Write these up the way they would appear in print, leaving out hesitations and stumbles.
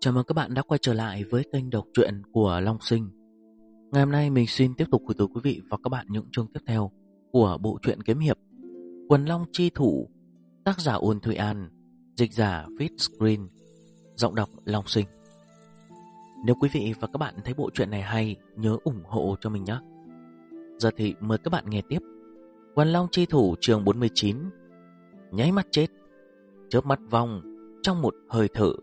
Chào mừng các bạn đã quay trở lại với kênh đọc truyện của Long Sinh. Ngày hôm nay mình xin tiếp tục gửi tới quý vị và các bạn những chương tiếp theo của bộ truyện kiếm hiệp Quần Long Chi Thủ, tác giả Uông Thụy An, dịch giả Feedscreen, giọng đọc Long Sinh. Nếu quý vị và các bạn thấy bộ truyện này hay, nhớ ủng hộ cho mình nhé. Giờ thì mời các bạn nghe tiếp Quần Long Chi Thủ chương 49, nháy mắt chết, chớp mắt vong trong một hơi thở.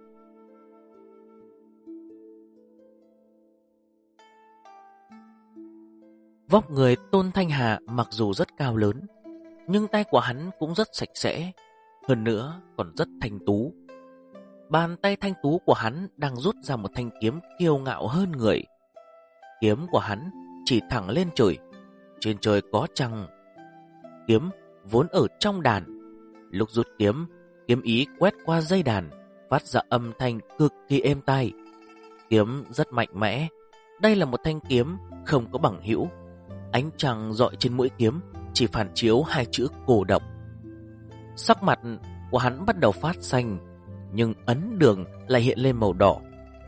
Vóc người Tôn Thanh Hà mặc dù rất cao lớn, nhưng tay của hắn cũng rất sạch sẽ, hơn nữa còn rất thanh tú. Bàn tay thanh tú của hắn đang rút ra một thanh kiếm kiêu ngạo hơn người. Kiếm của hắn chỉ thẳng lên trời, trên trời có trăng. Kiếm vốn ở trong đàn, lúc rút kiếm, kiếm ý quét qua dây đàn, phát ra âm thanh cực kỳ êm tai. Kiếm rất mạnh mẽ, đây là một thanh kiếm không có bằng hữu. Ánh trăng rọi trên mũi kiếm chỉ phản chiếu hai chữ cổ độc. Sắc mặt của hắn bắt đầu phát xanh, nhưng ấn đường lại hiện lên màu đỏ.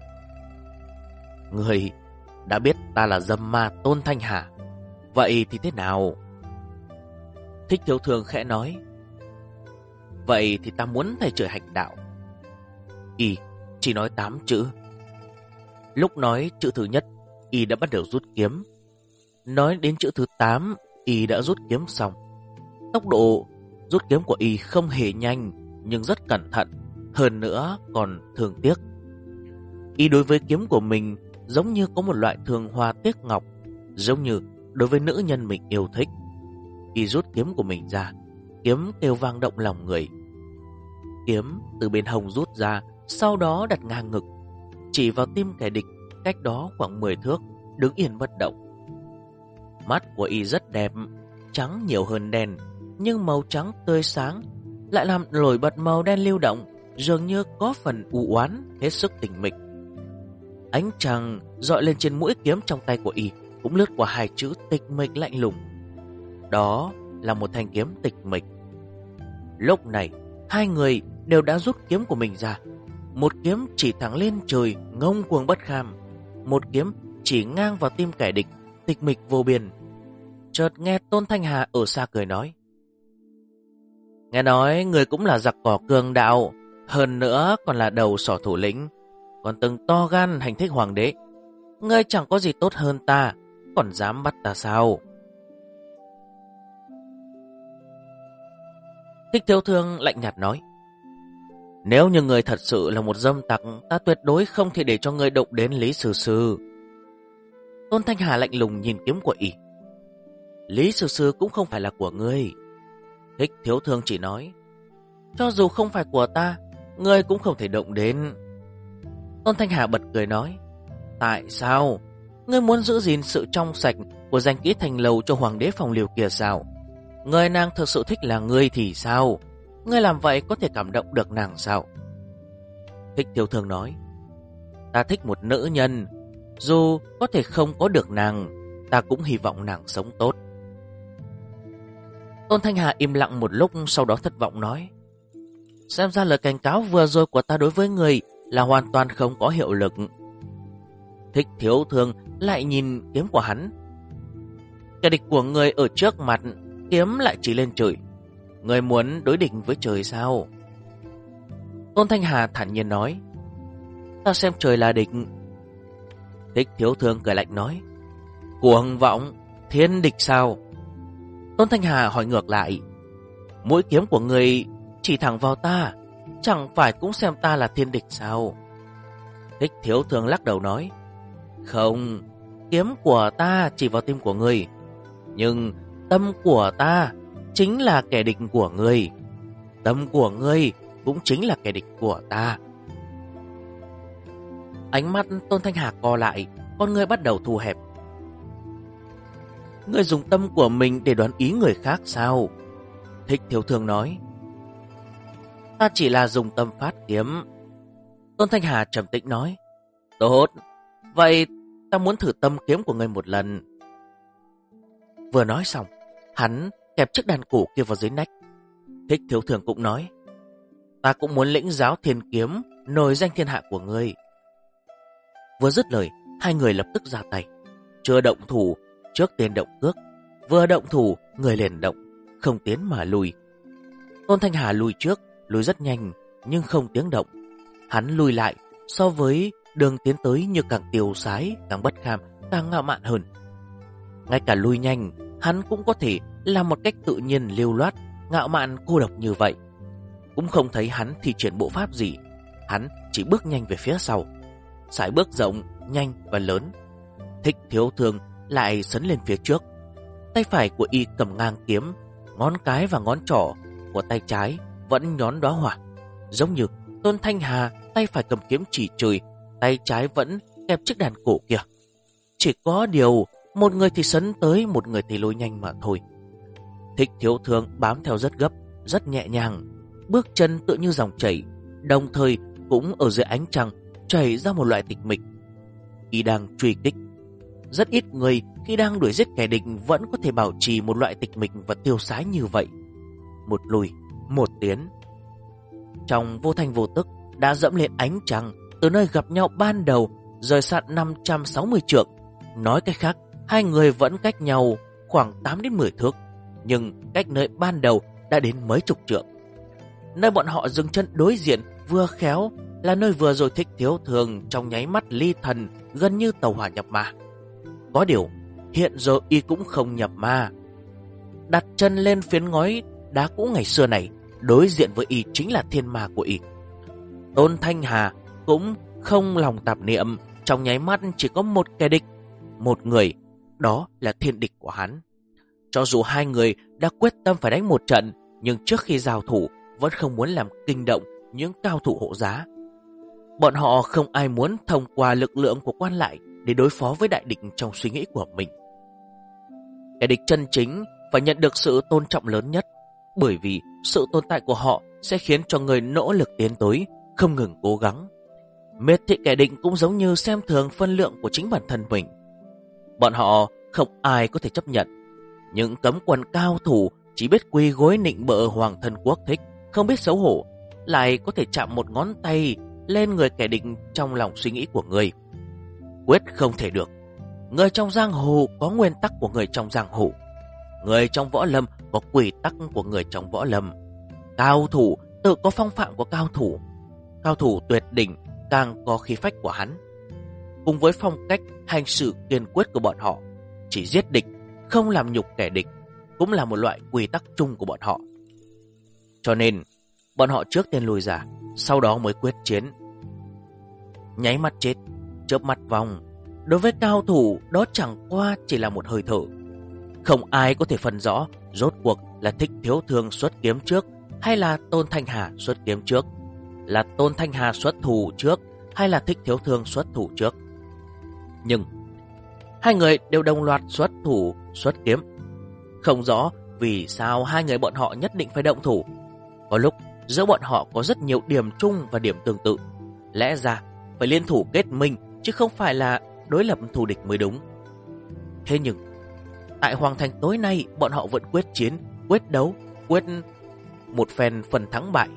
Người đã biết ta là dâm ma Tôn Thanh Hà, vậy thì thế nào? Thích Thiếu Thường khẽ nói. Vậy thì ta muốn thầy trời hành đạo. Y chỉ nói 8 chữ. Lúc nói chữ thứ nhất, Y đã bắt đầu rút kiếm. Nói đến chữ thứ 8, Y đã rút kiếm xong. Tốc độ rút kiếm của Y không hề nhanh, nhưng rất cẩn thận, hơn nữa còn thương tiếc. Y đối với kiếm của mình giống như có một loại thương hoa tiếc ngọc, giống như đối với nữ nhân mình yêu thích. Y rút kiếm của mình ra, kiếm kêu vang động lòng người. Kiếm từ bên hông rút ra, sau đó đặt ngang ngực, chỉ vào tim kẻ địch cách đó khoảng 10 thước, đứng yên bất động. Mắt của Y rất đẹp, trắng nhiều hơn đen, nhưng màu trắng tươi sáng lại làm nổi bật màu đen lưu động, dường như có phần u oán, hết sức tình mịch. Ánh trăng rọi lên trên mũi kiếm trong tay của Y cũng lướt qua hai chữ tịch mịch lạnh lùng. Đó là một thanh kiếm tịch mịch. Lúc này, hai người đều đã rút kiếm của mình ra. Một kiếm chỉ thẳng lên trời, ngông cuồng bất kham. Một kiếm chỉ ngang vào tim kẻ địch, tịch mịch vô biên. Chợt nghe Tôn Thanh Hà ở xa cười nói. Nghe nói người cũng là giặc cỏ cường đạo, hơn nữa còn là đầu sỏ thủ lĩnh, còn từng to gan hành thích hoàng đế. Ngươi chẳng có gì tốt hơn ta, còn dám bắt ta sao? Thích Thiếu Thương lạnh nhạt nói. Nếu như người thật sự là một dâm tặc, ta tuyệt đối không thể để cho ngươi động đến Lý Sư Sư. Tôn Thanh Hà lạnh lùng nhìn kiếm của Y. Lý Sư Sư cũng không phải là của ngươi. Thích Thiếu Thương chỉ nói. Cho dù không phải của ta, ngươi cũng không thể động đến. Tôn Thanh Hà bật cười nói. Tại sao? Ngươi muốn giữ gìn sự trong sạch của danh kỹ thành lầu cho hoàng đế Phong Liều kia sao? Người nàng thực sự thích là ngươi thì sao? Ngươi làm vậy có thể cảm động được nàng sao? Thích Thiếu Thương nói. Ta thích một nữ nhân, dù có thể không có được nàng, ta cũng hy vọng nàng sống tốt. Tôn Thanh Hà im lặng một lúc, sau đó thất vọng nói. Xem ra lời cảnh cáo vừa rồi của ta đối với người là hoàn toàn không có hiệu lực. Thích Thiếu Thương lại nhìn kiếm của hắn. Kẻ địch của người ở trước mặt, kiếm lại chỉ lên trời. Người muốn đối địch với trời sao? Tôn Thanh Hà thản nhiên nói. Ta xem trời là địch. Thích Thiếu Thương cười lạnh nói. Cuồng vọng, thiên địch sao? Tôn Thanh Hà hỏi ngược lại. Mũi kiếm của người chỉ thẳng vào ta, chẳng phải cũng xem ta là thiên địch sao? Thích Thiếu Thương lắc đầu nói. Không, kiếm của ta chỉ vào tim của người, nhưng tâm của ta chính là kẻ địch của ngươi. Tâm của ngươi cũng chính là kẻ địch của ta. Ánh mắt Tôn Thanh Hà co lại, con ngươi bắt đầu thu hẹp. Ngươi dùng tâm của mình để đoán ý người khác sao? Thích Thiếu Thương nói. Ta chỉ là dùng tâm phát kiếm. Tôn Thanh Hà trầm tĩnh nói. Tốt, vậy ta muốn thử tâm kiếm của ngươi một lần. Vừa nói xong, hắn kẹp chiếc đàn cổ kia vào dưới nách. Thích Thiếu Thường cũng nói. ta cũng muốn lĩnh giáo thiên kiếm, nổi danh thiên hạ của ngươi. Vừa dứt lời, hai người lập tức ra tay. Chưa động thủ, trước tiên động cước. Vừa động thủ, người liền động, không tiến mà lùi. Tôn Thanh Hà lùi trước, lùi rất nhanh, nhưng không tiếng động. Hắn lùi lại, so với đường tiến tới như càng tiêu sái, càng bất kham, càng ngạo mạn hơn. Ngay cả lùi nhanh, hắn cũng có thể làm một cách tự nhiên lưu loát, ngạo mạn cô độc như vậy. Cũng không thấy hắn thi triển bộ pháp gì, hắn chỉ bước nhanh về phía sau. Sải bước rộng, nhanh và lớn. Thích Thiếu Thương lại sấn lên phía trước. Tay phải của y cầm ngang kiếm, ngón cái và ngón trỏ của tay trái vẫn nhón đóa hỏa. Giống như Tôn Thanh Hà tay phải cầm kiếm chỉ trời, tay trái vẫn kẹp chiếc đàn cổ kia. Chỉ có điều, một người thì sấn tới, một người thì lùi nhanh mà thôi. Thích Thiếu Thương bám theo rất gấp, rất nhẹ nhàng, bước chân tựa như dòng chảy, đồng thời cũng ở dưới ánh trăng chảy ra một loại tịch mịch. Y đang truy kích. Rất ít người khi đang đuổi giết kẻ địch vẫn có thể bảo trì một loại tịch mịch và tiêu sái như vậy. Một lùi, một tiến. Trong vô thanh vô tức đã dẫm lên ánh trăng từ nơi gặp nhau ban đầu, rời xa 560 trượng. Nói cách khác, hai người vẫn cách nhau khoảng 8 đến 10 thước, nhưng cách nơi ban đầu đã đến mấy chục trượng. Nơi bọn họ dừng chân đối diện vừa khéo là nơi vừa rồi Thích Thiếu Thương trong nháy mắt ly thần, gần như tàu hỏa nhập ma. Có điều, hiện giờ y cũng không nhập ma. Đặt chân lên phiến ngói đá cũ ngày xưa này, đối diện với y chính là thiên ma của y. Tôn Thanh Hà cũng không lòng tạp niệm, trong nháy mắt chỉ có một kẻ địch, một người, đó là thiên địch của hắn. Cho dù hai người đã quyết tâm phải đánh một trận, nhưng trước khi giao thủ vẫn không muốn làm kinh động những cao thủ hộ giá. Bọn họ không ai muốn thông qua lực lượng của quan lại để đối phó với đại địch trong suy nghĩ của mình. Kẻ địch chân chính phải nhận được sự tôn trọng lớn nhất, bởi vì sự tồn tại của họ sẽ khiến cho người nỗ lực tiến tới, không ngừng cố gắng. Miệt thị kẻ địch cũng giống như xem thường phân lượng của chính bản thân mình. Bọn họ không ai có thể chấp nhận. Những cấm quân cao thủ chỉ biết quỳ gối nịnh bợ hoàng thân quốc thích, không biết xấu hổ, lại có thể chạm một ngón tay lên người kẻ địch trong lòng suy nghĩ của người. Quyết không thể được. Người trong giang hồ có nguyên tắc của người trong giang hồ. Người trong võ lâm có quy tắc của người trong võ lâm. Cao thủ tự có phong phạm của cao thủ. Cao thủ tuyệt đỉnh càng có khí phách của hắn. Cùng với phong cách hành xử kiên quyết của bọn họ, chỉ giết địch, không làm nhục kẻ địch, cũng là một loại quy tắc chung của bọn họ. Cho nên, bọn họ trước tiên lùi ra, sau đó mới quyết chiến. Nháy mắt chết, chớp mắt vòng. Đối với cao thủ, đó chẳng qua chỉ là một hơi thở. Không ai có thể phân rõ rốt cuộc là Thích Thiếu Thương xuất kiếm trước hay là Tôn Thanh Hà xuất kiếm trước, là Tôn Thanh Hà xuất thủ trước hay là Thích Thiếu Thương xuất thủ trước. Nhưng hai người đều đồng loạt xuất thủ, xuất kiếm. Không rõ vì sao hai người bọn họ nhất định phải động thủ. Có lúc giữa bọn họ có rất nhiều điểm chung và điểm tương tự. Lẽ ra phải liên thủ kết minh, chứ không phải là đối lập thù địch mới đúng. Thế nhưng tại Hoàng Thành tối nay, bọn họ vẫn quyết chiến, quyết đấu, quyết một phen phần thắng bại.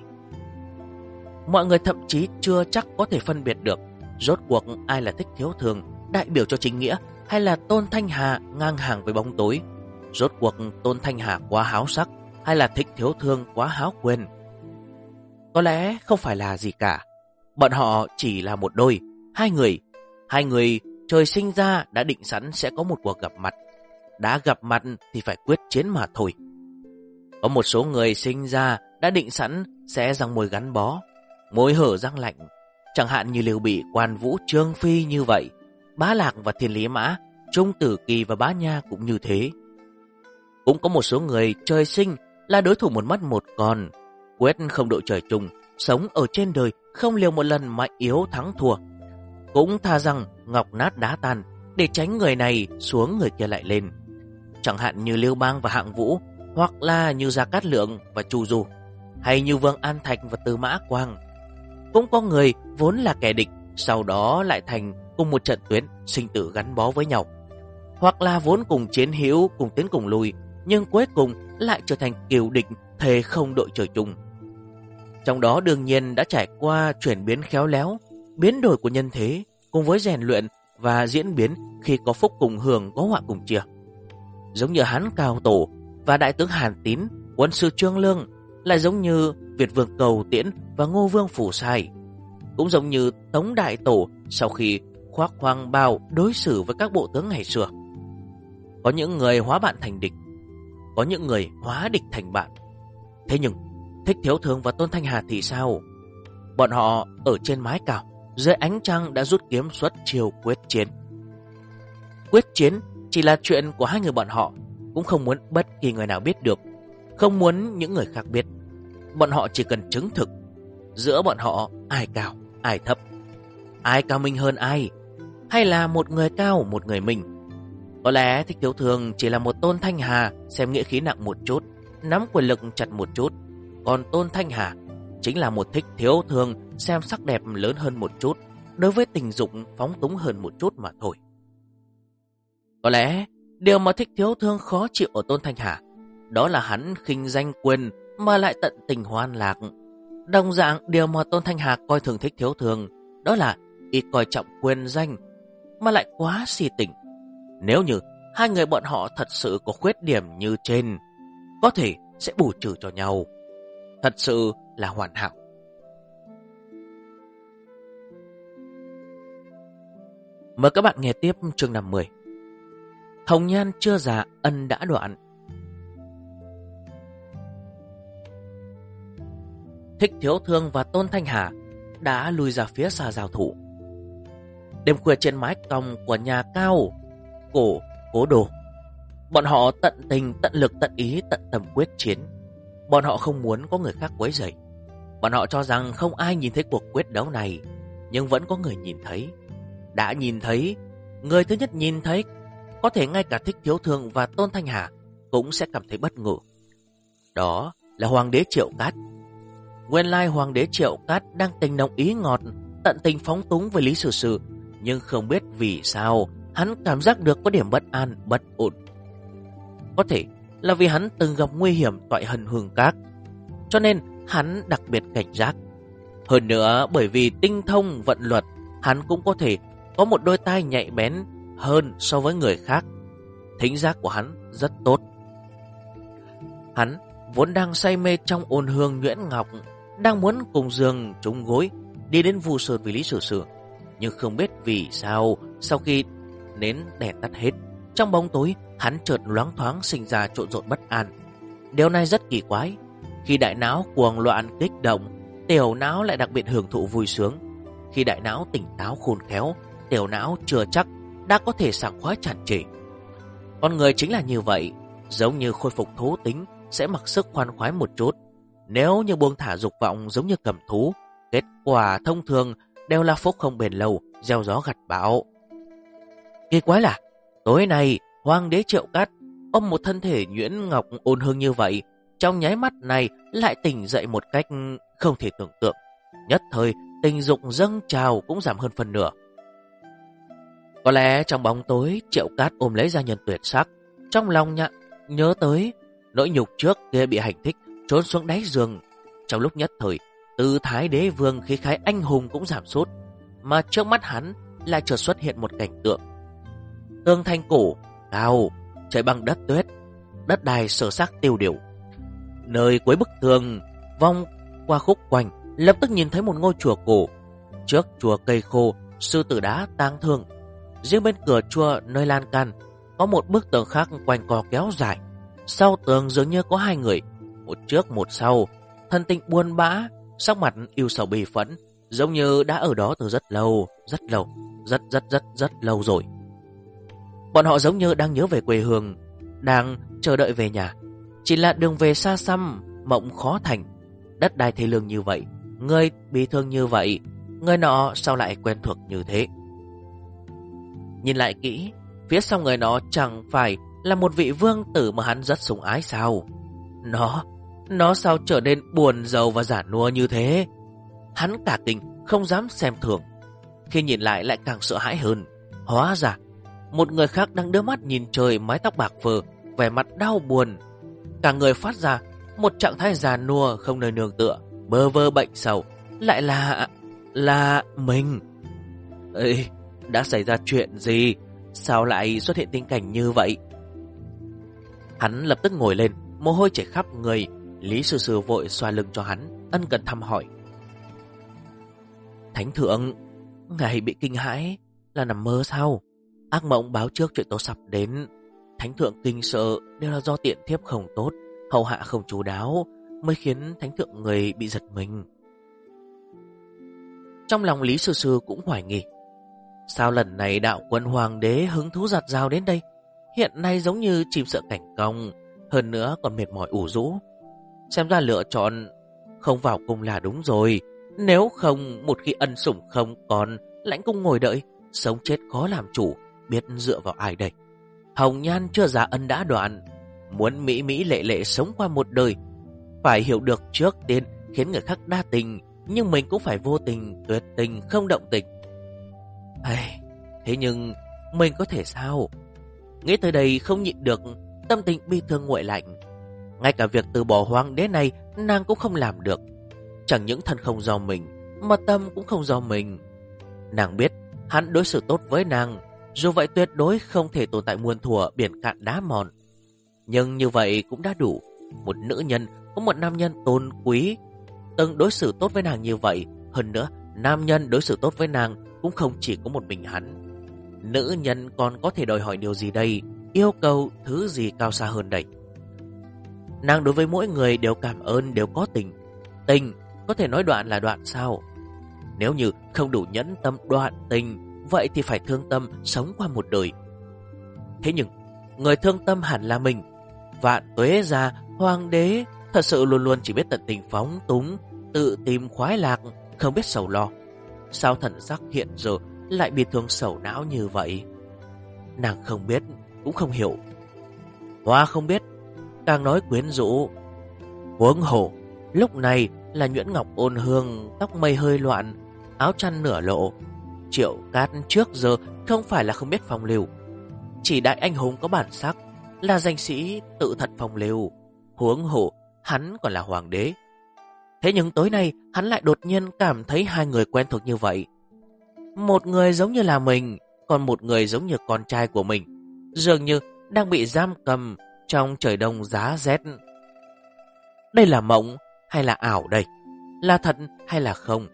Mọi người thậm chí chưa chắc có thể phân biệt được rốt cuộc ai là Thích Thiếu Thương đại biểu cho chính nghĩa, hay là Tôn Thanh Hà ngang hàng với bóng tối. Rốt cuộc Tôn Thanh Hà quá háo sắc, hay là Thích Thiếu Thương quá háo quyền. Có lẽ không phải là gì cả. Bọn họ chỉ là một đôi, hai người trời sinh ra đã định sẵn sẽ có một cuộc gặp mặt. Đã gặp mặt thì phải quyết chiến mà thôi. Có một số người sinh ra đã định sẵn sẽ răng môi gắn bó, môi hở răng lạnh, chẳng hạn như Lưu Bị, Quan Vũ, Trương Phi như vậy. Bá Lạc và Thiên Lý Mã, Trung Tử Kỳ và Bá Nha cũng như thế. Cũng có một số người trời sinh là đối thủ một mất một còn, quyết không đội trời chung, sống ở trên đời không liều một lần mà yếu thắng thua. Cũng tha rằng ngọc nát đá tan để tránh người này xuống người kia lại lên. Chẳng hạn như Lưu Bang và Hạng Vũ, hoặc là như Gia Cát Lượng và Chu Du, hay như Vương An Thạch và Tư Mã Quang. Cũng có người vốn là kẻ địch, sau đó lại thành cùng một trận tuyến sinh tử gắn bó với nhau. Hoặc là vốn cùng chiến hữu, cùng tiến cùng lùi, nhưng cuối cùng lại trở thành kiều địch, thề không đội trời chung. Trong đó đương nhiên đã trải qua chuyển biến khéo léo, biến đổi của nhân thế, cùng với rèn luyện và diễn biến khi có phúc cùng hưởng, có họa cùng chia. Giống như Hán Cao Tổ và Đại tướng Hàn Tín, Quân sư Trương Lương, lại giống như Việt Vương Cầu Tiễn và Ngô Vương Phủ Sai. Cũng giống như Tống Đại Tổ sau khi khoác hoàng bào đối xử với các bộ tướng ngày xưa. Có những người hóa bạn thành địch, có những người hóa địch thành bạn. Thế nhưng Thích Thiếu Thương và Tôn Thanh Hà thì sao? Bọn họ ở trên mái cao, dưới ánh trăng đã rút kiếm xuất chiêu quyết chiến. Quyết chiến chỉ là chuyện của hai người bọn họ, cũng không muốn bất kỳ người nào biết được, không muốn những người khác biết. Bọn họ chỉ cần chứng thực giữa bọn họ ai cao, ai thấp, ai cao minh hơn ai, hay là một người cao, một người minh. Có lẽ Thích Thiếu Thương chỉ là một Tôn Thanh Hà xem nghĩa khí nặng một chút, nắm quyền lực chặt một chút. Còn Tôn Thanh Hà chính là một Thích Thiếu Thương xem sắc đẹp lớn hơn một chút, đối với tình dục phóng túng hơn một chút mà thôi. Có lẽ điều mà Thích Thiếu Thương khó chịu ở Tôn Thanh Hà đó là hắn khinh danh quyền mà lại tận tình hoan lạc. Đồng dạng điều mà Tôn Thanh Hà coi thường Thích Thiếu Thương đó là y coi trọng quyền danh mà lại quá si tình. Nếu như hai người bọn họ thật sự có khuyết điểm như trên, có thể sẽ bù trừ cho nhau. Thật sự là hoàn hảo. Mời các bạn nghe tiếp chương 50. Hồng nhan chưa già ân đã đoạn. Thích Thiếu Thương và Tôn Thanh Hà đã lùi ra phía xa giao thủ. Đêm khuya trên mái cong của nhà cao cổ Cố Đô, bọn họ tận tình, tận lực, tận ý, tận tâm quyết chiến. Bọn họ không muốn có người khác quấy rầy. Bọn họ cho rằng không ai nhìn thấy cuộc quyết đấu này, nhưng vẫn có người nhìn thấy. Đã nhìn thấy, người thứ nhất nhìn thấy, có thể ngay cả Thích Thiếu Thương và Tôn Thanh Hà cũng sẽ cảm thấy bất ngờ. Đó là Hoàng đế Triệu Cát. Nguyên lai Hoàng đế Triệu Cát đang tình nồng ý ngọt, tận tình phóng túng với Lý Sử Sư, nhưng không biết vì sao hắn cảm giác được có điểm bất an, bất ổn. Có thể là vì hắn từng gặp nguy hiểm toại Hân Hương Các, cho nên hắn đặc biệt cảnh giác. Hơn nữa bởi vì tinh thông vận luật, hắn cũng có thể có một đôi tai nhạy bén hơn so với người khác. Thính giác của hắn rất tốt. Hắn vốn đang say mê trong ôn hương nhuyễn ngọc, đang muốn cùng giường trúng gối đi đến Vu Sơn với Lý Sử Sư, nhưng không biết vì sao sau khi nến đèn tắt hết, trong bóng tối hắn chợt loáng thoáng sinh ra trộn rộn bất an. Điều này rất kỳ quái. Khi đại não cuồng loạn kích động, tiểu não lại đặc biệt hưởng thụ vui sướng. Khi đại não tỉnh táo khôn khéo, tiểu não chưa chắc đã có thể sảng khoái tràn trề. Con người chính là như vậy, giống như khôi phục thú tính sẽ mặc sức khoan khoái một chút. Nếu như buông thả dục vọng giống như cầm thú, kết quả thông thường đều là phúc không bền lâu, gieo gió gặt bão. Kỳ quái là tối nay Hoàng đế Triệu Cát ôm một thân thể nhuyễn ngọc ôn hương như vậy, trong nháy mắt này lại tỉnh dậy một cách không thể tưởng tượng. Nhất thời tình dục dâng trào cũng giảm hơn phần nửa. Có lẽ trong bóng tối Triệu Cát ôm lấy gia nhân tuyệt sắc, trong lòng nhớ tới nỗi nhục trước kia bị hành thích trốn xuống đáy giường. Trong lúc nhất thời, tư thái đế vương khí khái anh hùng cũng giảm sút, mà trước mắt hắn lại chợt xuất hiện một cảnh tượng. Tường thành cổ cao, trời bằng đất tuyết, đất đai sơ xác tiêu điều. Nơi cuối bức tường vòng qua khúc quanh, lập tức nhìn thấy một ngôi chùa cổ. Trước chùa cây khô, sư tử đá tang thương. Riêng bên cửa chùa nơi lan can có một bức tường khác quanh co kéo dài. Sau tường dường như có hai người, một trước một sau, thân tình buồn bã, sắc mặt yêu sầu bi phẫn, giống như đã ở đó từ rất lâu, rất lâu rồi. Bọn họ giống như đang nhớ về quê hương, đang chờ đợi về nhà. Chỉ là đường về xa xăm, mộng khó thành. Đất đai thê lương như vậy, người bị thương như vậy, người nọ sao lại quen thuộc như thế? Nhìn lại kỹ, phía sau người nó chẳng phải là một vị vương tử mà hắn rất sủng ái sao? Nó sao trở nên buồn rầu và giả nua như thế? Hắn cả kinh, không dám xem thường. Khi nhìn lại càng sợ hãi hơn. Hóa ra một người khác đang đưa mắt nhìn trời, mái tóc bạc phơ, vẻ mặt đau buồn. Cả người phát ra một trạng thái già nua không nơi nương tựa, bơ vơ bệnh sầu, lại là mình. Ê, đã xảy ra chuyện gì? Sao lại xuất hiện tình cảnh như vậy? Hắn lập tức ngồi lên, mồ hôi chảy khắp người. Lý Sư Sư vội xoa lưng cho hắn, ân cần thăm hỏi. Thánh thượng, ngài bị kinh hãi là nằm mơ sao? Ác mộng báo trước chuyện tốt sắp đến. Thánh thượng kinh sợ đều là do tiện thiếp không tốt, hầu hạ không chú đáo, mới khiến thánh thượng người bị giật mình. Trong lòng Lý Sư Sư cũng hoài nghi, sao lần này đạo quân hoàng đế hứng thú giạt rào đến đây? Hiện nay giống như chim sợ cảnh cong, hơn nữa còn mệt mỏi ủ rũ. Xem ra lựa chọn không vào cung là đúng rồi. Nếu không, một khi ân sủng không còn, lãnh cung ngồi đợi, sống chết khó làm chủ, biết dựa vào ai đây? Hồng nhan chưa già ân đã đoạn, muốn mỹ mỹ lệ lệ sống qua một đời, phải hiểu được trước tiên khiến người khác đa tình, nhưng mình cũng phải vô tình, tuyệt tình, không động tình. Thế nhưng mình có thể sao? Nghĩ tới đây không nhịn được, tâm tình bi thương nguội lạnh. Ngay cả việc từ bỏ hoàng đế này nàng cũng không làm được. Chẳng những thân không do mình, mà tâm cũng không do mình. Nàng biết hắn đối xử tốt với nàng, dù vậy tuyệt đối không thể tồn tại muôn thuở biển cạn đá mòn. Nhưng như vậy cũng đã đủ. Một nữ nhân có một nam nhân tôn quý từng đối xử tốt với nàng như vậy. Hơn nữa, nam nhân đối xử tốt với nàng cũng không chỉ có một mình hắn. Nữ nhân còn có thể đòi hỏi điều gì đây? Yêu cầu thứ gì cao xa hơn đây? Nàng đối với mỗi người đều cảm ơn, đều có tình. Tình có thể nói đoạn là đoạn sao? Nếu như không đủ nhẫn tâm đoạn tình, vậy thì phải thương tâm sống qua một đời. Thế nhưng người thương tâm hẳn là mình. Vạn tuế gia, hoàng đế thật sự luôn luôn chỉ biết tận tình phóng túng, tự tìm khoái lạc, không biết sầu lo. Sao thần sắc hiện giờ lại bị thương sầu não như vậy? Nàng không biết, cũng không hiểu. Hoa không biết, càng nói quyến rũ. Huống hồ, lúc này là nhuyễn ngọc ôn hương, tóc mây hơi loạn, áo chăn nửa lộ. Triệu Cát trước giờ không phải là không biết phong lưu, chỉ đại anh hùng có bản sắc, là danh sĩ tự thật phong lưu. Huống hồ, hắn còn là hoàng đế. Thế nhưng tối nay hắn lại đột nhiên cảm thấy hai người quen thuộc như vậy. Một người giống như là mình, còn một người giống như con trai của mình, dường như đang bị giam cầm trong trời đông giá rét. Đây là mộng hay là ảo đây? Là thật hay là không?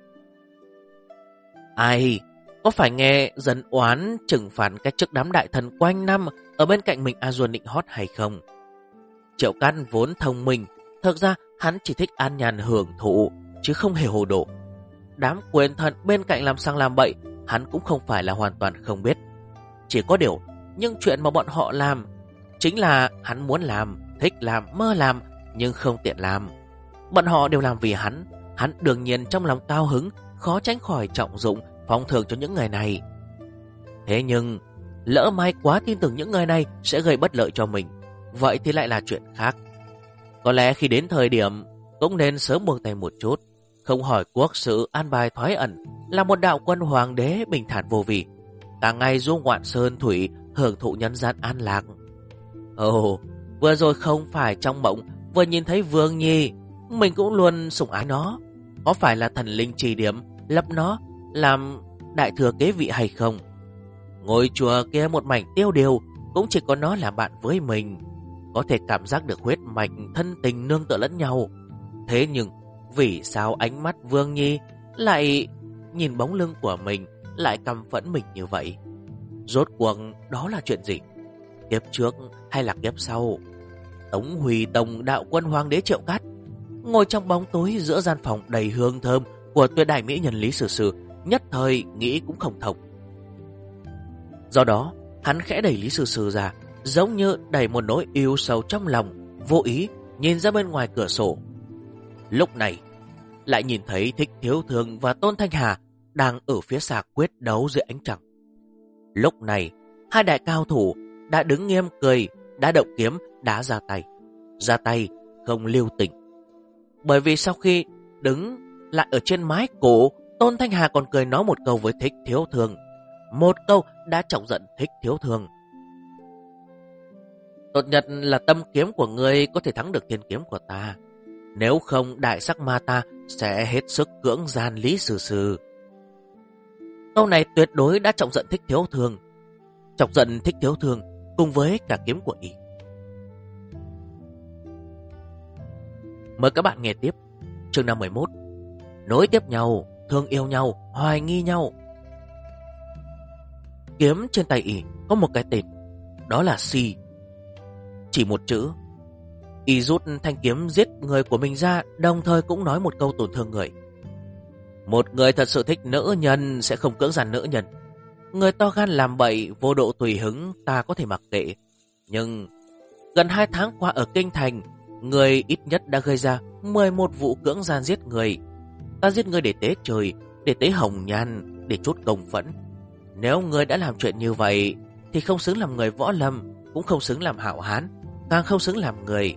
Ai? Có phải nghe dân oán trừng phạt cách chức đám đại thần quanh năm ở bên cạnh mình A Duôn định hót hay không? Triệu Cát vốn thông minh, thực ra hắn chỉ thích an nhàn hưởng thụ, chứ không hề hồ đồ. Đám quyền thần bên cạnh làm sang làm bậy, hắn cũng không phải là hoàn toàn không biết. Chỉ có điều, những chuyện mà bọn họ làm chính là hắn muốn làm, thích làm, mơ làm, nhưng không tiện làm. Bọn họ đều làm vì hắn đương nhiên trong lòng cao hứng, khó tránh khỏi trọng dụng, phong thưởng cho những người này. Thế nhưng, lỡ mai quá tin tưởng những người này sẽ gây bất lợi cho mình, vậy thì lại là chuyện khác. Có lẽ khi đến thời điểm, cũng nên sớm buông tay một chút, không hỏi quốc sự an bài thoái ẩn, là một đạo quân hoàng đế bình thản vô vì, cả ngày du ngoạn sơn thủy, hưởng thụ nhân gian an lạc. Ồ, vừa rồi không phải trong mộng vừa nhìn thấy Vương Nhi, mình cũng luôn sủng ái nó. Có phải là thần linh chỉ điểm lập nó làm đại thừa kế vị hay không? Ngôi chùa kia một mảnh tiêu điều, cũng chỉ có nó làm bạn với mình, có thể cảm giác được huyết mạch thân tình nương tựa lẫn nhau. Thế nhưng vì sao ánh mắt Vương Nhi lại nhìn bóng lưng của mình, lại căm phẫn mình như vậy? Rốt cuộc đó là chuyện gì? Kiếp trước hay là kiếp sau? Tống Huy Tông đạo quân hoàng đế Triệu Cát ngồi trong bóng tối giữa gian phòng đầy hương thơm của tuyệt đại mỹ nhân Lý Sử Sử, nhất thời nghĩ cũng không thông. Do đó, hắn khẽ đẩy Lý Sử Sử ra, giống như đẩy một nỗi yêu sầu trong lòng, vô ý nhìn ra bên ngoài cửa sổ. Lúc này, lại nhìn thấy Thích Thiếu Thường và Tôn Thanh Hà đang ở phía xa quyết đấu dưới ánh trăng. Lúc này, hai đại cao thủ đã đứng nghiêm cười, đã động kiếm, đã ra tay không lưu tình. Bởi vì sau khi đứng lại ở trên mái cổ, Tôn Thanh Hà còn cười nói một câu với Thích Thiếu Thường. Một câu đã chọc giận Thích Thiếu Thường. Tốt nhất là tâm kiếm của ngươi có thể thắng được thiên kiếm của ta. Nếu không đại sắc ma ta sẽ hết sức cưỡng gian Lý Sử Sư. Câu này tuyệt đối đã chọc giận Thích Thiếu Thường. Chọc giận Thích Thiếu Thường cùng với cả kiếm của y. Mời các bạn nghe tiếp chương 51. Nối tiếp nhau, thương yêu nhau, hoài nghi nhau. Kiếm trên tay y có một cái tên, đó là Si. Chỉ một chữ. Y rút thanh kiếm giết người của mình ra, đồng thời cũng nói một câu tổn thương người. Một người thật sự thích nữ nhân sẽ không cưỡng gian nữ nhân. Người to gan làm bậy, vô độ tùy hứng ta có thể mặc kệ. Nhưng gần 2 tháng qua ở Kinh Thành, người ít nhất đã gây ra 11 vụ cưỡng gian giết người. Ta giết người để tế trời, để tế hồng nhan, để chút công phẫn. Nếu người đã làm chuyện như vậy thì không xứng làm người võ lâm, cũng không xứng làm hảo hán, càng không xứng làm người.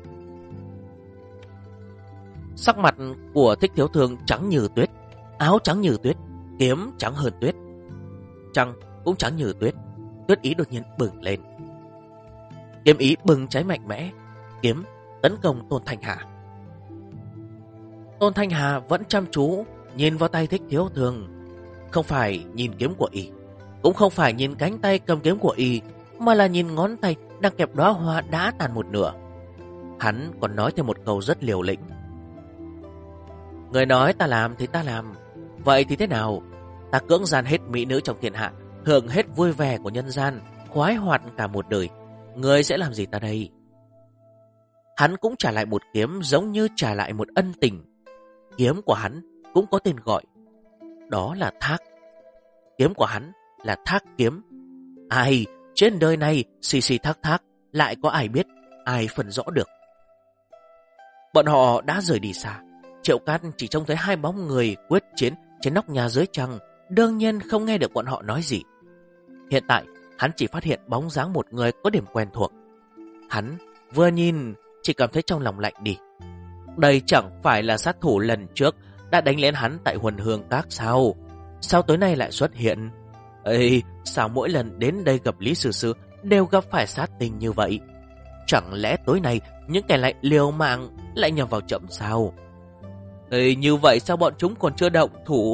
Sắc mặt của Thích Thiếu Thường trắng như tuyết, áo trắng như tuyết, kiếm trắng hơn tuyết, trăng cũng trắng như tuyết. Tuyết ý đột nhiên bừng lên. Kiếm ý bừng cháy mạnh mẽ, kiếm tấn công Tôn Thanh Hà. Tôn Thanh Hà vẫn chăm chú nhìn vào tay Thích Thiếu Thường, không phải nhìn kiếm của y, cũng không phải nhìn cánh tay cầm kiếm của y, mà là nhìn ngón tay đang kẹp đóa hoa đã tàn một nửa. Hắn còn nói thêm một câu rất liều lĩnh. Người nói ta làm thì ta làm, vậy thì thế nào? Ta cưỡng gian hết mỹ nữ trong thiên hạ, hưởng hết vui vẻ của nhân gian, khoái hoạt cả một đời. Người sẽ làm gì ta đây? Hắn cũng trả lại một kiếm giống như trả lại một ân tình. Kiếm của hắn cũng có tên gọi, đó là Thác. Kiếm của hắn là Thác kiếm. Ai trên đời này xì xì thác thác, lại có ai biết, ai phân rõ được. Bọn họ đã rời đi xa. Triệu Cát chỉ trông thấy 2 bóng người quyết chiến trên nóc nhà dưới trăng, đương nhiên không nghe được bọn họ nói gì. Hiện tại hắn chỉ phát hiện bóng dáng một người có điểm quen thuộc. Hắn vừa nhìn chỉ cảm thấy trong lòng lạnh đi. Đây chẳng phải là sát thủ lần trước đã đánh lén hắn tại Huân Hương Các sao? Sao tối nay lại xuất hiện? Ê, sao mỗi lần đến đây gặp Lý Sử Sư đều gặp phải sát tình như vậy? Chẳng lẽ tối nay những kẻ lại liều mạng lại nhằm vào trẫm sao? Ê, như vậy sao bọn chúng còn chưa động thủ?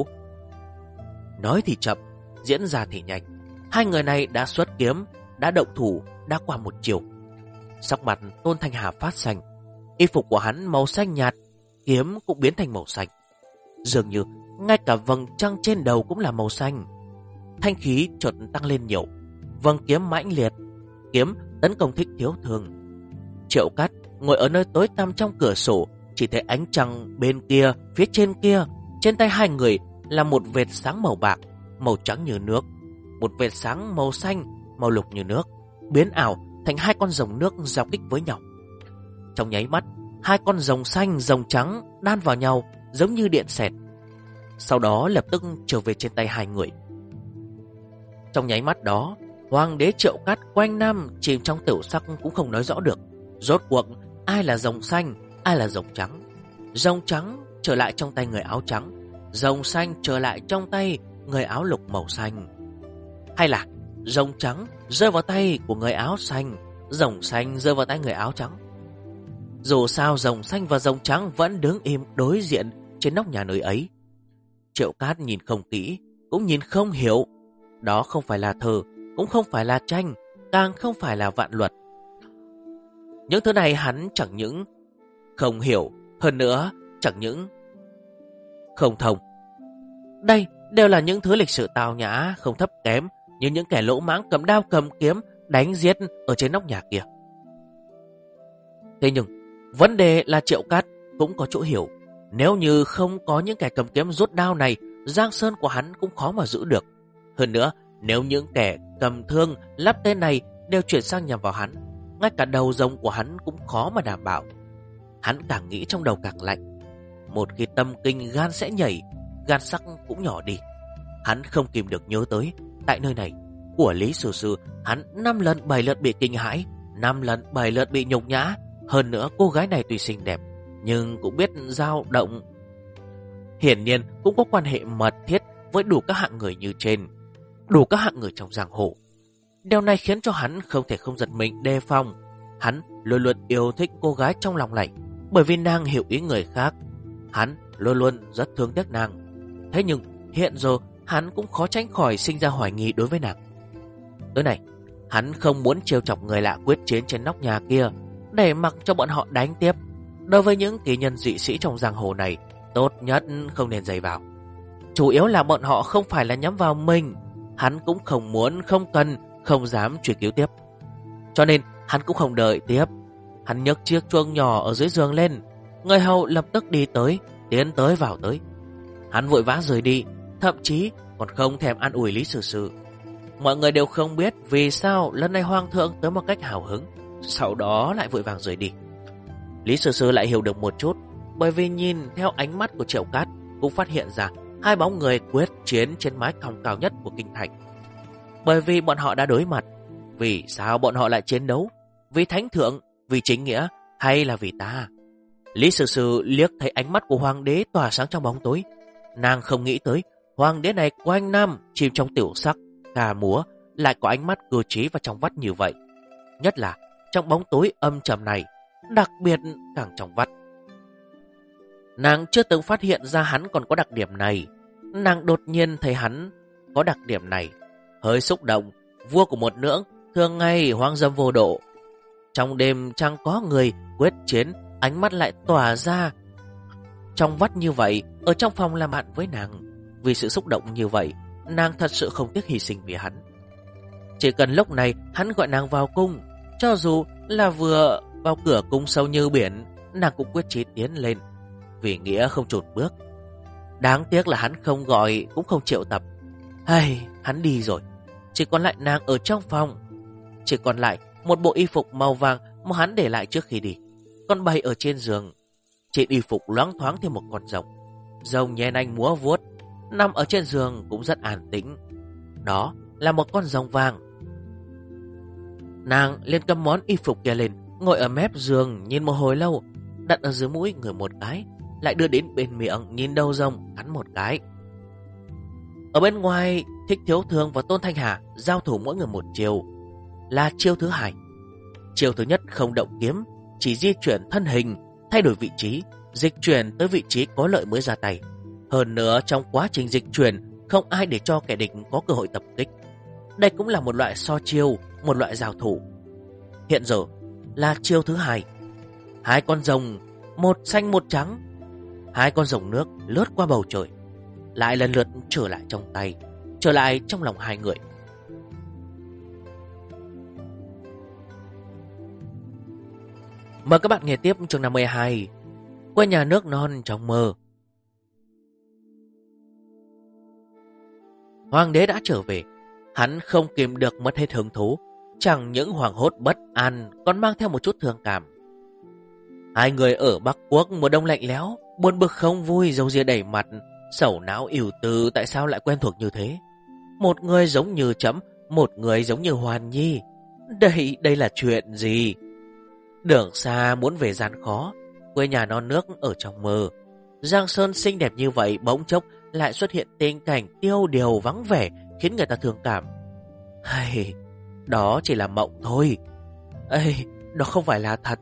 Nói thì chậm, diễn ra thì nhanh. 2 người này đã xuất kiếm, đã động thủ, đã qua một chiều. Sắc mặt Tôn Thanh Hà phát xanh, y phục của hắn màu xanh nhạt, kiếm cũng biến thành màu xanh. Dường như ngay cả vầng trăng trên đầu cũng là màu xanh. Thanh khí chợt tăng lên nhiều, vầng kiếm mãnh liệt, kiếm tấn công Thích Thiếu Thường. Triệu Cát ngồi ở nơi tối tăm trong cửa sổ, chỉ thấy ánh trăng bên kia, phía trên kia, trên tay 2 người là một vệt sáng màu bạc, màu trắng như nước, một vệt sáng màu xanh, màu lục như nước, biến ảo thành 2 con rồng nước giao kích với nhau. Trong nháy mắt, 2 con rồng xanh, rồng trắng đan vào nhau giống như điện xẹt. Sau đó lập tức trở về trên tay 2 người. Trong nháy mắt đó, Hoàng đế Triệu Cát quanh năm chìm trong tiểu sắc cũng không nói rõ được. Rốt cuộc ai là rồng xanh, ai là rồng trắng? Rồng trắng trở lại trong tay người áo trắng, rồng xanh trở lại trong tay người áo lục màu xanh. Hay là rồng trắng rơi vào tay của người áo xanh, rồng xanh rơi vào tay người áo trắng? Dù sao rồng xanh và rồng trắng vẫn đứng im đối diện trên nóc nhà nơi ấy. Triệu Cát nhìn không kỹ, cũng nhìn không hiểu. Đó không phải là thơ, cũng không phải là tranh, càng không phải là vạn luật. Những thứ này hắn chẳng những không hiểu, hơn nữa chẳng những không thông. Đây đều là những thứ lịch sự tào nhã không thấp kém như những kẻ lỗ mãng cầm đao cầm kiếm đánh giết ở trên nóc nhà kia. Thế nhưng vấn đề là Triệu Cát cũng có chỗ hiểu. Nếu như không có những kẻ cầm kiếm rút đao này, giang sơn của hắn cũng khó mà giữ được. Hơn nữa, nếu những kẻ cầm thương lắp tên này đều chuyển sang nhằm vào hắn, ngay cả đầu rồng của hắn cũng khó mà đảm bảo. Hắn càng nghĩ trong đầu càng lạnh. Một khi tâm kinh gan sẽ nhảy, gan sắc cũng nhỏ đi. Hắn không kìm được nhớ tới, tại nơi này của Lý Sử Sư, hắn 5 lần 7 lượt bị kinh hãi, 5 lần 7 lượt bị nhục nhã. Hơn nữa cô gái này tuy xinh đẹp nhưng cũng biết dao động, hiển nhiên cũng có quan hệ mật thiết với đủ các hạng người như trên, đủ các hạng người trong giang hồ. Điều này khiến cho hắn không thể không giật mình đề phòng. Hắn luôn luôn yêu thích cô gái trong lòng này, bởi vì nàng hiểu ý người khác. Hắn luôn luôn rất thương tiếc nàng. Thế nhưng hiện giờ hắn cũng khó tránh khỏi sinh ra hoài nghi đối với nàng. Tối này, hắn không muốn trêu chọc người lạ quyết chiến trên nóc nhà kia, để mặc cho bọn họ đánh tiếp. Đối với những kỳ nhân dị sĩ trong giang hồ này, tốt nhất không nên dày vào. Chủ yếu là bọn họ không phải là nhắm vào mình. Hắn cũng không muốn, không cần, không dám truy cứu tiếp. Cho nên hắn cũng không đợi tiếp. Hắn nhấc chiếc chuông nhỏ ở dưới giường lên. Người hầu lập tức đi tới, tiến tới vào tới. Hắn vội vã rời đi, thậm chí còn không thèm an ủi Lý Sử Sử. Mọi người đều không biết vì sao lần này hoàng thượng tới một cách hào hứng, sau đó lại vội vàng rời đi. Lý Sử Sử lại hiểu được một chút, bởi vì nhìn theo ánh mắt của Triệu Cát cũng phát hiện ra hai bóng người quyết chiến trên mái cong cao nhất của kinh thành. Bởi vì bọn họ đã đối mặt. Vì sao bọn họ lại chiến đấu? Vì thánh thượng, vì chính nghĩa, hay là vì ta? Lý Sử Sử liếc thấy ánh mắt của hoàng đế tỏa sáng trong bóng tối. Nàng không nghĩ tới hoàng đế này quanh năm chìm trong tiểu sắc, ca múa, lại có ánh mắt cơ trí và trong vắt như vậy. Nhất là trong bóng tối âm trầm này, đặc biệt càng trong vắt. Nàng chưa từng phát hiện ra hắn còn có đặc điểm này. Nàng đột nhiên thấy hắn có đặc điểm này, hơi xúc động. Vua của một nước thường ngày hoang dâm vô độ. Trong đêm chẳng có người quyết chiến, ánh mắt lại tỏa ra trong vắt như vậy, ở trong phòng làm bạn với nàng. Vì sự xúc động như vậy, nàng thật sự không tiếc hy sinh vì hắn. Chỉ cần lúc này hắn gọi nàng vào cung, cho dù là vừa vào cửa cung sâu như biển, nàng cũng quyết chí tiến lên, vì nghĩa không chùn bước. Đáng tiếc là hắn không gọi, cũng không triệu tập. Hay, hắn đi rồi. Chỉ còn lại nàng ở trong phòng. Chỉ còn lại một bộ y phục màu vàng mà hắn để lại trước khi đi, còn bày ở trên giường. Trên y phục loáng thoáng thêm một con rồng. Rồng nhe nanh múa vuốt, nằm ở trên giường cũng rất an tĩnh. Đó là một con rồng vàng. Nàng liền cầm món y phục kia lên, ngồi ở mép giường nhìn một hồi lâu, đặt ở dưới mũi ngửi một cái, lại đưa đến bên miệng nhìn đầu rồng cắn một cái. Ở bên ngoài, Thích Thiếu Thương và Tôn Thanh Hà giao thủ mỗi người một chiều, là chiêu thứ hai. Chiêu thứ nhất không động kiếm, chỉ di chuyển thân hình, thay đổi vị trí, dịch chuyển tới vị trí có lợi mới ra tay. Hơn nữa trong quá trình dịch chuyển, không ai để cho kẻ địch có cơ hội tập kích. Đây cũng là một loại so chiêu, một loại giao thủ. Hiện giờ là chiêu thứ hai. Hai con rồng, một xanh một trắng, hai con rồng nước lướt qua bầu trời, lại lần lượt trở lại trong tay, trở lại trong lòng hai người. Mời các bạn nghe tiếp chương 52, quê nhà nước non trong mơ. Hoàng đế đã trở về, hắn không kìm được mất hết hứng thú, chẳng những hoảng hốt bất an, còn mang theo một chút thương cảm. Hai người ở Bắc Quốc mùa đông lạnh lẽo, buồn bực không vui, râu ria đầy mặt, sầu não ỉu tư, tại sao lại quen thuộc như thế? Một người giống như Trẫm, một người giống như Hoàn Nhi. Đây là chuyện gì? Đường xa muốn về gian khó, quê nhà non nước ở trong mơ. Giang Sơn xinh đẹp như vậy bỗng chốc lại xuất hiện tình cảnh tiêu điều vắng vẻ, khiến người ta thương cảm. Hay, đó chỉ là mộng thôi. Ê, đó không phải là thật.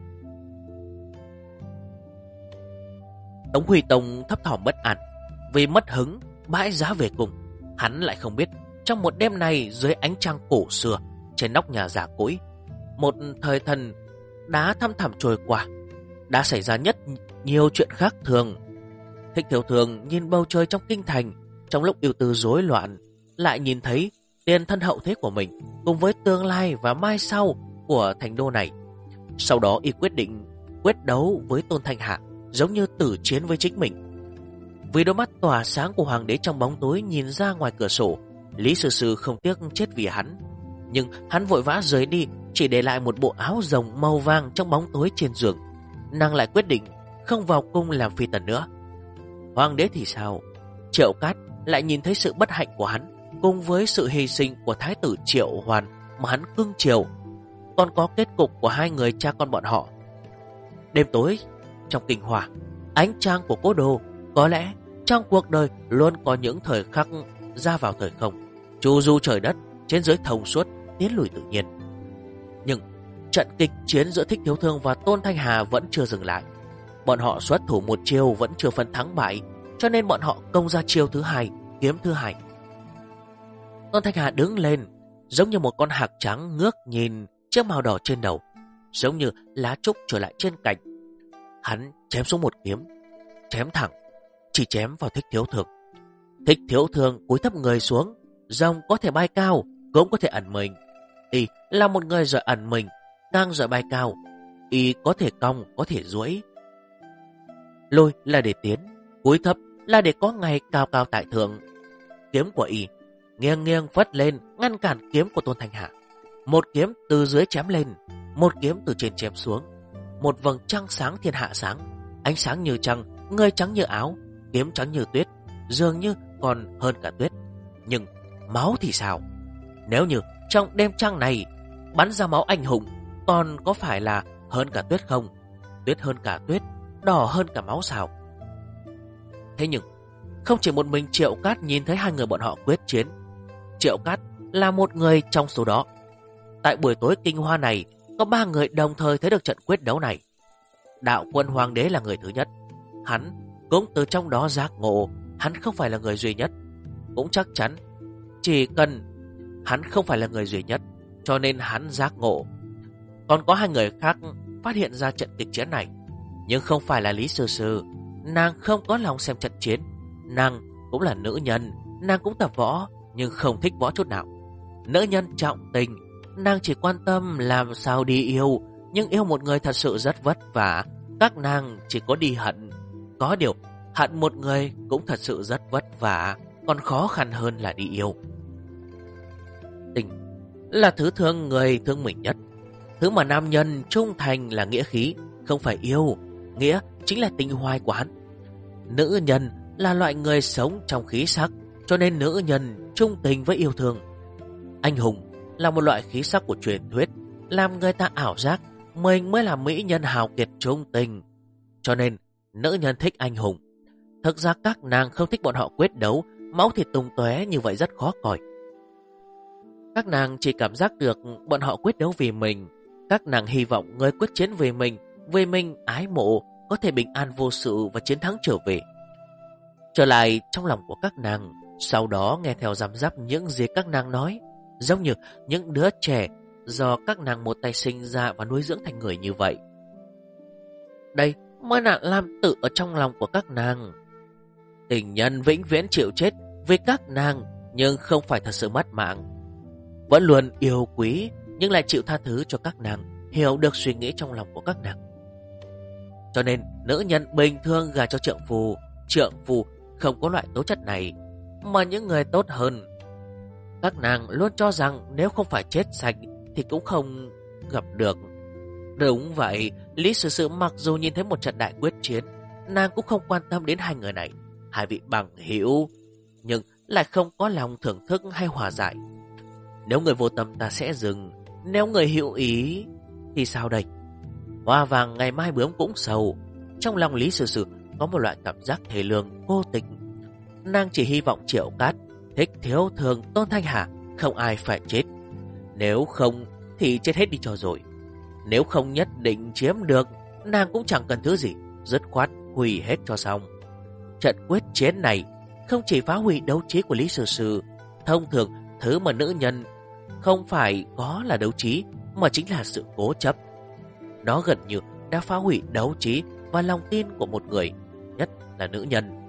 Tống Huy Tông thấp thỏm bất an, vì mất hứng, bãi giá về cùng. Hắn lại không biết, trong một đêm này dưới ánh trăng cổ xưa, trên nóc nhà giả cỗi, một thời thần đã thăm thẳm trôi qua, đã xảy ra nhất nhiều chuyện khác thường. Thích Thiếu Thường nhìn bầu trời trong kinh thành, trong lúc yêu tư rối loạn, lại nhìn thấy tiền thân hậu thế của mình cùng với tương lai và mai sau của thành đô này. Sau đó y quyết định quyết đấu với Tôn Thanh Hà, giống như tử chiến với chính mình. Vì đôi mắt tỏa sáng của hoàng đế trong bóng tối nhìn ra ngoài cửa sổ, Lý Sử Sử không tiếc chết vì hắn. Nhưng hắn vội vã rời đi, chỉ để lại một bộ áo rồng màu vàng trong bóng tối trên giường. Nàng lại quyết định không vào cung làm phi tần nữa. Hoàng đế thì sao? Triệu Cát lại nhìn thấy sự bất hạnh của hắn, cùng với sự hy sinh của thái tử Triệu Hoàn mà hắn cưng chiều, còn có kết cục của hai người cha con bọn họ. Đêm tối trong kinh hòa, ánh trăng của cố đô. Có lẽ trong cuộc đời luôn có những thời khắc ra vào thời không, chu du trời đất, trên dưới thông suốt, tiến lùi tự nhiên. Nhưng trận kịch chiến giữa Thích Thiếu Thương và Tôn Thanh Hà vẫn chưa dừng lại. Bọn họ xuất thủ một chiêu vẫn chưa phân thắng bại, cho nên bọn họ công ra chiêu thứ hai, kiếm thứ hai. Tôn Thanh Hà đứng lên, giống như một con hạc trắng ngước nhìn chiếc màu đỏ trên đầu, giống như lá trúc trở lại trên cành. Hắn chém xuống một kiếm, chém thẳng, chỉ chém vào Thích Thiếu Thường. Thích Thiếu Thường cúi thấp người xuống, rồng có thể bay cao, cũng có thể ẩn mình. Y là một người giỏi ẩn mình, càng giỏi bay cao. Y có thể cong, có thể duỗi. Lùi là để tiến, cúi thấp là để có ngày cao cao tại thượng. Kiếm của Y nghiêng nghiêng phất lên, ngăn cản kiếm của Tôn Thanh Hà. Một kiếm từ dưới chém lên, một kiếm từ trên chém xuống. Một vầng trăng sáng thiên hạ sáng, ánh sáng như trăng, người trắng như áo, kiếm trắng như tuyết, dường như còn hơn cả tuyết. Nhưng máu thì sao? Nếu như trong đêm trăng này bắn ra máu anh hùng, còn có phải là hơn cả tuyết không? Tuyết hơn cả tuyết, đỏ hơn cả máu sao? Thế nhưng không chỉ một mình Triệu Cát nhìn thấy hai người bọn họ quyết chiến. Triệu Cát là một người trong số đó. Tại buổi tối kinh hoa này, có 3 người đồng thời thấy được trận quyết đấu này. Đạo Quân Hoàng đế là người thứ nhất. Hắn cũng từ trong đó giác ngộ hắn không phải là người duy nhất. Cũng chắc chắn chỉ cần hắn không phải là người duy nhất, cho nên hắn giác ngộ. Còn có 2 người khác phát hiện ra trận kịch chiến này, nhưng không phải là Lý Sư Sư. Nàng không có lòng xem trận chiến. Nàng cũng là nữ nhân, nàng cũng tập võ, nhưng không thích võ chút nào. Nữ nhân trọng tình, nàng chỉ quan tâm làm sao đi yêu, nhưng yêu một người thật sự rất vất vả. Các nàng chỉ có đi hận. Có điều, hận một người cũng thật sự rất vất vả, còn khó khăn hơn là đi yêu. Tình là thứ thương người thương mình nhất. Thứ mà nam nhân trung thành là nghĩa khí, không phải yêu. Nghĩa chính là tình hoài của hắn. Nữ nhân là loại người sống trong khí sắc, cho nên nữ nhân trung tình với yêu thương. Anh hùng là một loại khí sắc của truyền thuyết, làm người ta ảo giác mình mới là mỹ nhân hào kiệt trung tình. Cho nên nữ nhân thích anh hùng. Thực ra các nàng không thích bọn họ quyết đấu, máu thịt tung tóe như vậy rất khó coi. Các nàng chỉ cảm giác được bọn họ quyết đấu vì mình. Các nàng hy vọng người quyết chiến vì mình ái mộ, có thể bình an vô sự và chiến thắng trở về. Trở lại trong lòng của các nàng, sau đó nghe theo răm rắp những gì các nàng nói, giống như những đứa trẻ do các nàng một tay sinh ra và nuôi dưỡng thành người như vậy. Đây mới là làm tự ở trong lòng của các nàng. Tình nhân vĩnh viễn chịu chết vì các nàng, nhưng không phải thật sự mất mạng. Vẫn luôn yêu quý, nhưng lại chịu tha thứ cho các nàng, hiểu được suy nghĩ trong lòng của các nàng. Cho nên nữ nhân bình thường gả cho trượng phu không có loại tố chất này, mà những người tốt hơn. Các nàng luôn cho rằng nếu không phải chết sạch thì cũng không gặp được. Đúng vậy, Lý Sử Sự mặc dù nhìn thấy một trận đại quyết chiến, nàng cũng không quan tâm đến hai người này, hai vị bằng hữu, nhưng lại không có lòng thưởng thức hay hòa giải. Nếu người vô tâm ta sẽ dừng, nếu người hữu ý thì sao đây? Hoa vàng ngày mai bướm cũng sầu. Trong lòng Lý Sử Sự có một loại cảm giác thề lương vô tình. Nàng chỉ hy vọng Triệu Cát, Thích Thiếu Thường, Tôn Thanh Hà không ai phải chết. Nếu không thì chết hết đi cho rồi. Nếu không nhất định chiếm được, nàng cũng chẳng cần thứ gì, dứt khoát hủy hết cho xong. Trận quyết chiến này không chỉ phá hủy đấu trí của Lý Sử Sự. Thông thường thứ mà nữ nhân không phải có là đấu trí, mà chính là sự cố chấp. Nó gần như đã phá hủy đấu trí và lòng tin của một người, nhất là nữ nhân.